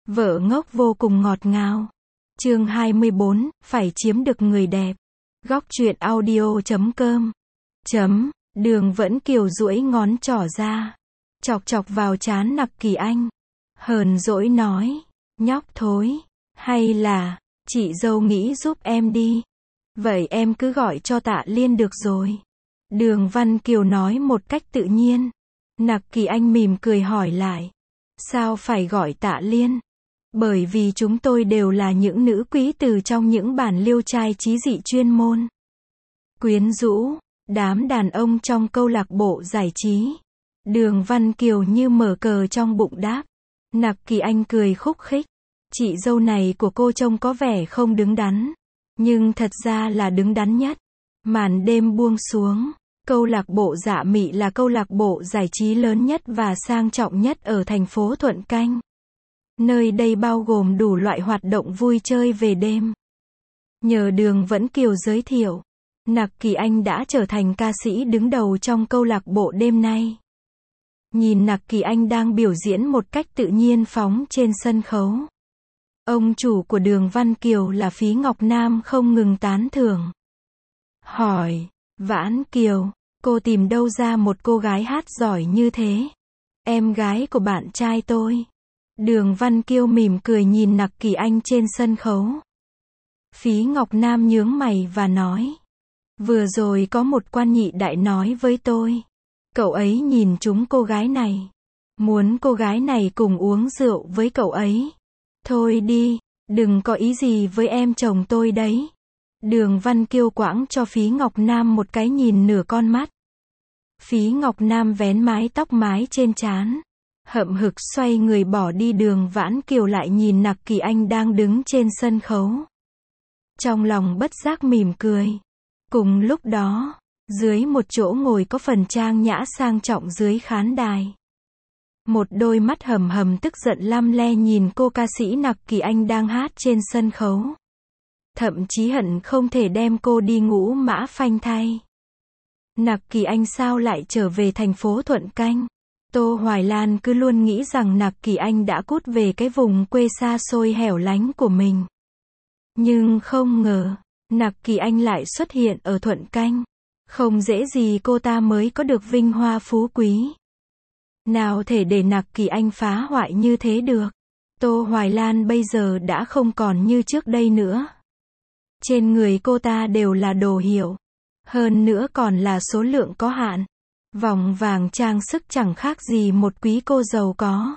Vợ ngốc vô cùng ngọt ngào. Chương 24, phải chiếm được người đẹp. Góc truyện audio.com. Đường Vẫn Kiều duỗi ngón trỏ ra, chọc chọc vào trán Nặc Kỳ Anh. Hờn dỗi nói, nhóc thối, hay là, chị dâu nghĩ giúp em đi. Vậy em cứ gọi cho Tạ Liên được rồi. Đường Văn Kiều nói một cách tự nhiên. Nặc Kỳ Anh mỉm cười hỏi lại, sao phải gọi Tạ Liên? Bởi vì chúng tôi đều là những nữ quý từ trong những bản liêu trai trí dị chuyên môn. Quyến rũ, đám đàn ông trong câu lạc bộ giải trí. Đường Văn Kiều như mở cờ trong bụng đáp. Nặc Kỳ Anh cười khúc khích. Chị dâu này của cô trông có vẻ không đứng đắn, nhưng thật ra là đứng đắn nhất. Màn đêm buông xuống. Câu lạc bộ Dạ Mị là câu lạc bộ giải trí lớn nhất và sang trọng nhất ở thành phố Thuận Canh. Nơi đây bao gồm đủ loại hoạt động vui chơi về đêm. Nhờ Đường Vẫn Kiều giới thiệu, Nặc Kỳ Anh đã trở thành ca sĩ đứng đầu trong câu lạc bộ đêm nay. Nhìn Nặc Kỳ Anh đang biểu diễn một cách tự nhiên phóng trên sân khấu. Ông chủ của Đường Văn Kiều là Phí Ngọc Nam không ngừng tán thưởng. Hỏi, Vãn Kiều, cô tìm đâu ra một cô gái hát giỏi như thế? Em gái của bạn trai tôi. Đường Văn Kiều mỉm cười nhìn Nặc Kỳ Anh trên sân khấu. Phí Ngọc Nam nhướng mày và nói, vừa rồi có một quan nhị đại nói với tôi, cậu ấy nhìn trúng cô gái này, muốn cô gái này cùng uống rượu với cậu ấy. Thôi đi, đừng có ý gì với em chồng tôi đấy. Đường Văn Kiều quãng cho Phí Ngọc Nam một cái nhìn nửa con mắt. Phí Ngọc Nam vén mái tóc mái trên trán, hậm hực xoay người bỏ đi. Đường Vãn Kiều lại nhìn Nặc Kỳ Anh đang đứng trên sân khấu. Trong lòng bất giác mỉm cười. Cùng lúc đó, dưới một chỗ ngồi có phần trang nhã sang trọng dưới khán đài. Một đôi mắt hầm hầm tức giận lăm le nhìn cô ca sĩ Nặc Kỳ Anh đang hát trên sân khấu. Thậm chí hận không thể đem cô đi ngũ mã phanh thay. Nặc Kỳ Anh sao lại trở về thành phố Thuận Canh? Tô Hoài Lan cứ luôn nghĩ rằng Nặc Kỳ Anh đã cút về cái vùng quê xa xôi hẻo lánh của mình. Nhưng không ngờ, Nặc Kỳ Anh lại xuất hiện ở Thuận Canh. Không dễ gì cô ta mới có được vinh hoa phú quý. Nào thể để Nặc Kỳ Anh phá hoại như thế được. Tô Hoài Lan bây giờ đã không còn như trước đây nữa. Trên người cô ta đều là đồ hiệu. Hơn nữa còn là số lượng có hạn. Vòng vàng trang sức chẳng khác gì một quý cô giàu có.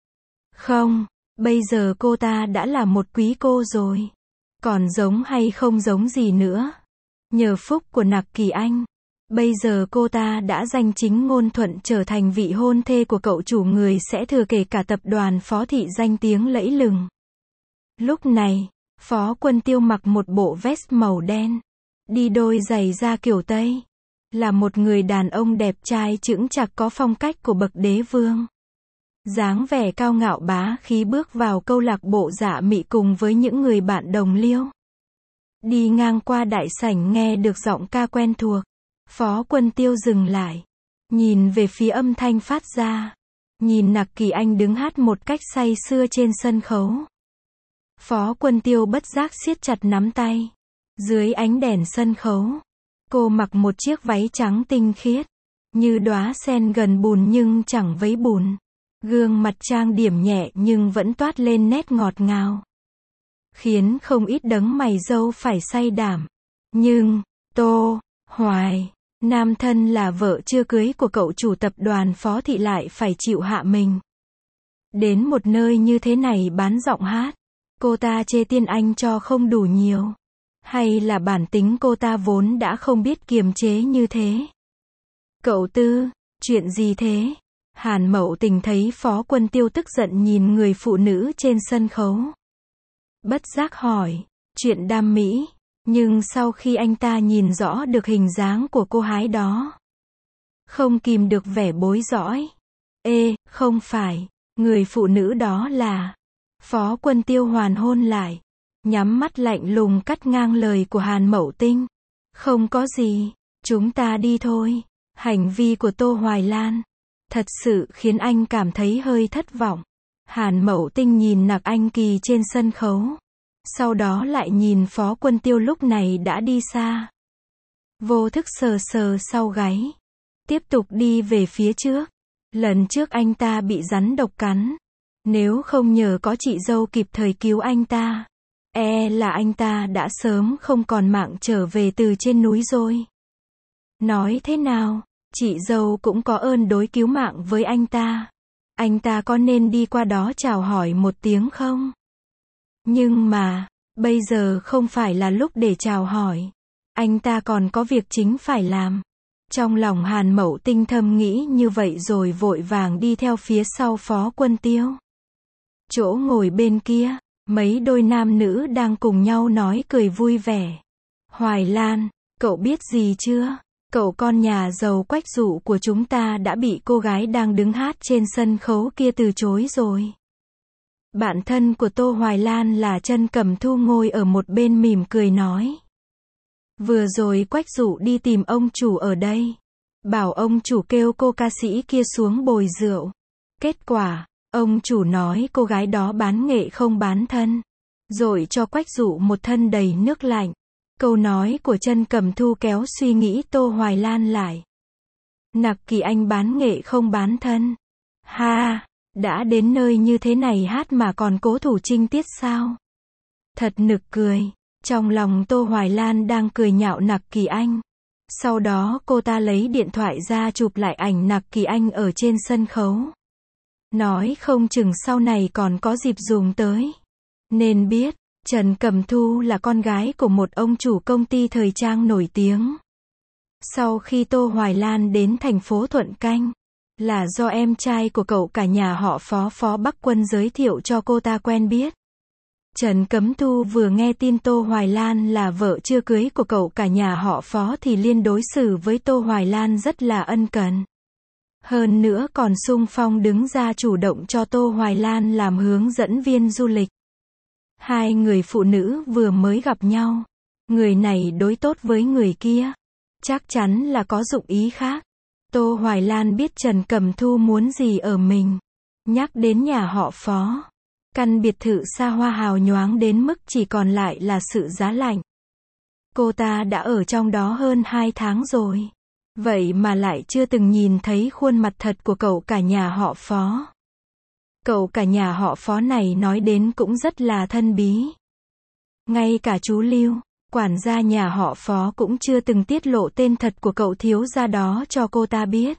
Không, bây giờ cô ta đã là một quý cô rồi. Còn giống hay không giống gì nữa. Nhờ phúc của Nặc Kỳ Anh, bây giờ cô ta đã danh chính ngôn thuận trở thành vị hôn thê của cậu chủ người sẽ thừa kế cả tập đoàn Phó Thị danh tiếng lẫy lừng. Lúc này, Phó Quân Tiêu mặc một bộ vest màu đen, đi đôi giày da kiểu Tây. Là một người đàn ông đẹp trai chững chạc có phong cách của bậc đế vương. Dáng vẻ cao ngạo bá khí bước vào câu lạc bộ Dạ Mị cùng với những người bạn đồng liêu. Đi ngang qua đại sảnh nghe được giọng ca quen thuộc. Phó Quân Tiêu dừng lại, nhìn về phía âm thanh phát ra. Nhìn Nặc Kỳ Anh đứng hát một cách say sưa trên sân khấu. Phó Quân Tiêu bất giác siết chặt nắm tay. Dưới ánh đèn sân khấu, cô mặc một chiếc váy trắng tinh khiết, như đóa sen gần bùn nhưng chẳng vấy bùn. Gương mặt trang điểm nhẹ nhưng vẫn toát lên nét ngọt ngào, khiến không ít đấng mày râu phải say đảm. Nhưng, Tô Hoài Nam thân là vợ chưa cưới của cậu chủ tập đoàn Phó Thị lại phải chịu hạ mình. Đến một nơi như thế này bán giọng hát, cô ta chê Tiên Anh cho không đủ nhiều. Hay là bản tính cô ta vốn đã không biết kiềm chế như thế? Cậu Tư, chuyện gì thế? Hàn Mậu Tình thấy Phó Quân Tiêu tức giận nhìn người phụ nữ trên sân khấu. Bất giác hỏi, chuyện đam mỹ. Nhưng sau khi anh ta nhìn rõ được hình dáng của cô gái đó, không kìm được vẻ bối rối. Ê, không phải, người phụ nữ đó là... Phó Quân Tiêu hoàn hôn lại, nhắm mắt lạnh lùng cắt ngang lời của Hàn Mậu Tinh. Không có gì, chúng ta đi thôi. Hành vi của Tô Hoài Lan thật sự khiến anh cảm thấy hơi thất vọng. Hàn Mậu Tinh nhìn Nặc Anh Kỳ trên sân khấu. Sau đó lại nhìn Phó Quân Tiêu lúc này đã đi xa. Vô thức sờ sờ sau gáy. Tiếp tục đi về phía trước. Lần trước anh ta bị rắn độc cắn. Nếu không nhờ có chị dâu kịp thời cứu anh ta, là anh ta đã sớm không còn mạng trở về từ trên núi rồi. Nói thế nào, chị dâu cũng có ơn đối cứu mạng với anh ta. Anh ta có nên đi qua đó chào hỏi một tiếng không? Nhưng mà, bây giờ không phải là lúc để chào hỏi. Anh ta còn có việc chính phải làm. Trong lòng Hàn Mậu Tinh thầm nghĩ như vậy rồi vội vàng đi theo phía sau Phó Quân Tiêu. Chỗ ngồi bên kia, mấy đôi nam nữ đang cùng nhau nói cười vui vẻ. Hoài Lan, cậu biết gì chưa? Cậu con nhà giàu Quách Dụ của chúng ta đã bị cô gái đang đứng hát trên sân khấu kia từ chối rồi. Bạn thân của Tô Hoài Lan là Trân Cẩm Thu ngồi ở một bên mỉm cười nói. Vừa rồi Quách Dụ đi tìm ông chủ ở đây. Bảo ông chủ kêu cô ca sĩ kia xuống bồi rượu. Kết quả, ông chủ nói cô gái đó bán nghệ không bán thân. Rồi cho Quách Dụ một thân đầy nước lạnh. Câu nói của Trân Cẩm Thu kéo suy nghĩ Tô Hoài Lan lại. Nặc Kỳ Anh bán nghệ không bán thân. Ha, đã đến nơi như thế này hát mà còn cố thủ trinh tiết sao? Thật nực cười. Trong lòng Tô Hoài Lan đang cười nhạo Nặc Kỳ Anh. Sau đó cô ta lấy điện thoại ra chụp lại ảnh Nặc Kỳ Anh ở trên sân khấu. Nói không chừng sau này còn có dịp dùng tới. Nên biết, Trần Cẩm Thu là con gái của một ông chủ công ty thời trang nổi tiếng. Sau khi Tô Hoài Lan đến thành phố Thuận Canh, là do em trai của cậu cả nhà họ Phó Bắc Quân giới thiệu cho cô ta quen biết. Trần Cẩm Thu vừa nghe tin Tô Hoài Lan là vợ chưa cưới của cậu cả nhà họ Phó thì liên đối xử với Tô Hoài Lan rất là ân cần. Hơn nữa còn xung phong đứng ra chủ động cho Tô Hoài Lan làm hướng dẫn viên du lịch. Hai người phụ nữ vừa mới gặp nhau. Người này đối tốt với người kia. Chắc chắn là có dụng ý khác. Tô Hoài Lan biết Trần Cẩm Thu muốn gì ở mình. Nhắc đến nhà họ Phó. Căn biệt thự xa hoa hào nhoáng đến mức chỉ còn lại là sự giá lạnh. Cô ta đã ở trong đó hơn 2 tháng rồi. Vậy mà lại chưa từng nhìn thấy khuôn mặt thật của cậu cả nhà họ Phó. Cậu cả nhà họ Phó này nói đến cũng rất là thân bí. Ngay cả chú Lưu, quản gia nhà họ Phó cũng chưa từng tiết lộ tên thật của cậu thiếu gia đó cho cô ta biết.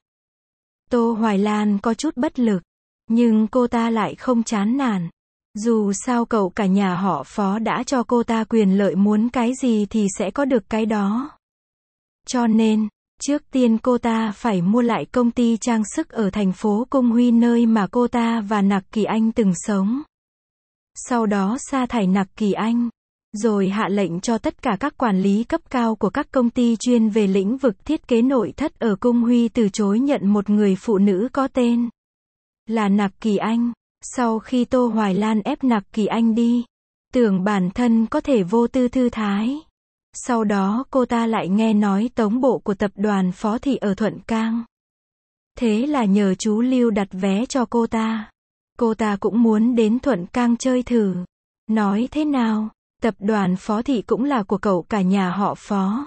Tô Hoài Lan có chút bất lực, nhưng cô ta lại không chán nản. Dù sao cậu cả nhà họ Phó đã cho cô ta quyền lợi muốn cái gì thì sẽ có được cái đó. Cho nên, trước tiên cô ta phải mua lại công ty trang sức ở thành phố Cung Huy nơi mà cô ta và Nặc Kỳ Anh từng sống. Sau đó sa thải Nặc Kỳ Anh, rồi hạ lệnh cho tất cả các quản lý cấp cao của các công ty chuyên về lĩnh vực thiết kế nội thất ở Cung Huy từ chối nhận một người phụ nữ có tên là Nặc Kỳ Anh. Sau khi Tô Hoài Lan ép Nặc Kỳ Anh đi, tưởng bản thân có thể vô tư thư thái. Sau đó cô ta lại nghe nói tống bộ của tập đoàn Phó Thị ở Thuận Cang. Thế là nhờ chú Lưu đặt vé cho cô ta. Cô ta cũng muốn đến Thuận Cang chơi thử. Nói thế nào, tập đoàn Phó Thị cũng là của cậu cả nhà họ Phó.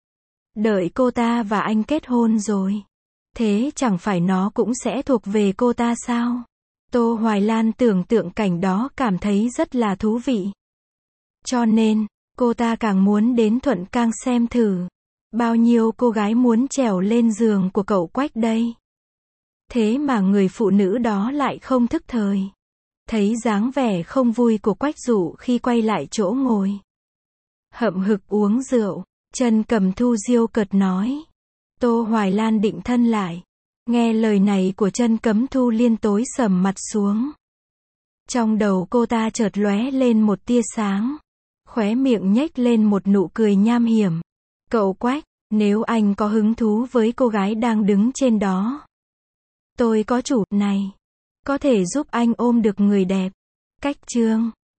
Đợi cô ta và anh kết hôn rồi, thế chẳng phải nó cũng sẽ thuộc về cô ta sao? Tô Hoài Lan tưởng tượng cảnh đó cảm thấy rất là thú vị. Cho nên, cô ta càng muốn đến Thuận Cang xem thử. Bao nhiêu cô gái muốn trèo lên giường của cậu Quách đây. Thế mà người phụ nữ đó lại không thức thời. Thấy dáng vẻ không vui của Quách Dụ khi quay lại chỗ ngồi. Hậm hực uống rượu, Trân Cẩm Thu diêu cợt nói. Tô Hoài Lan định thân lại. Nghe lời này của Trân Cẩm Thu liên tối sầm mặt xuống. Trong đầu cô ta chợt lóe lên một tia sáng. Khóe miệng nhếch lên một nụ cười nham hiểm. Cậu Quách, nếu anh có hứng thú với cô gái đang đứng trên đó, tôi có chủ này. Có thể giúp anh ôm được người đẹp. Cách chương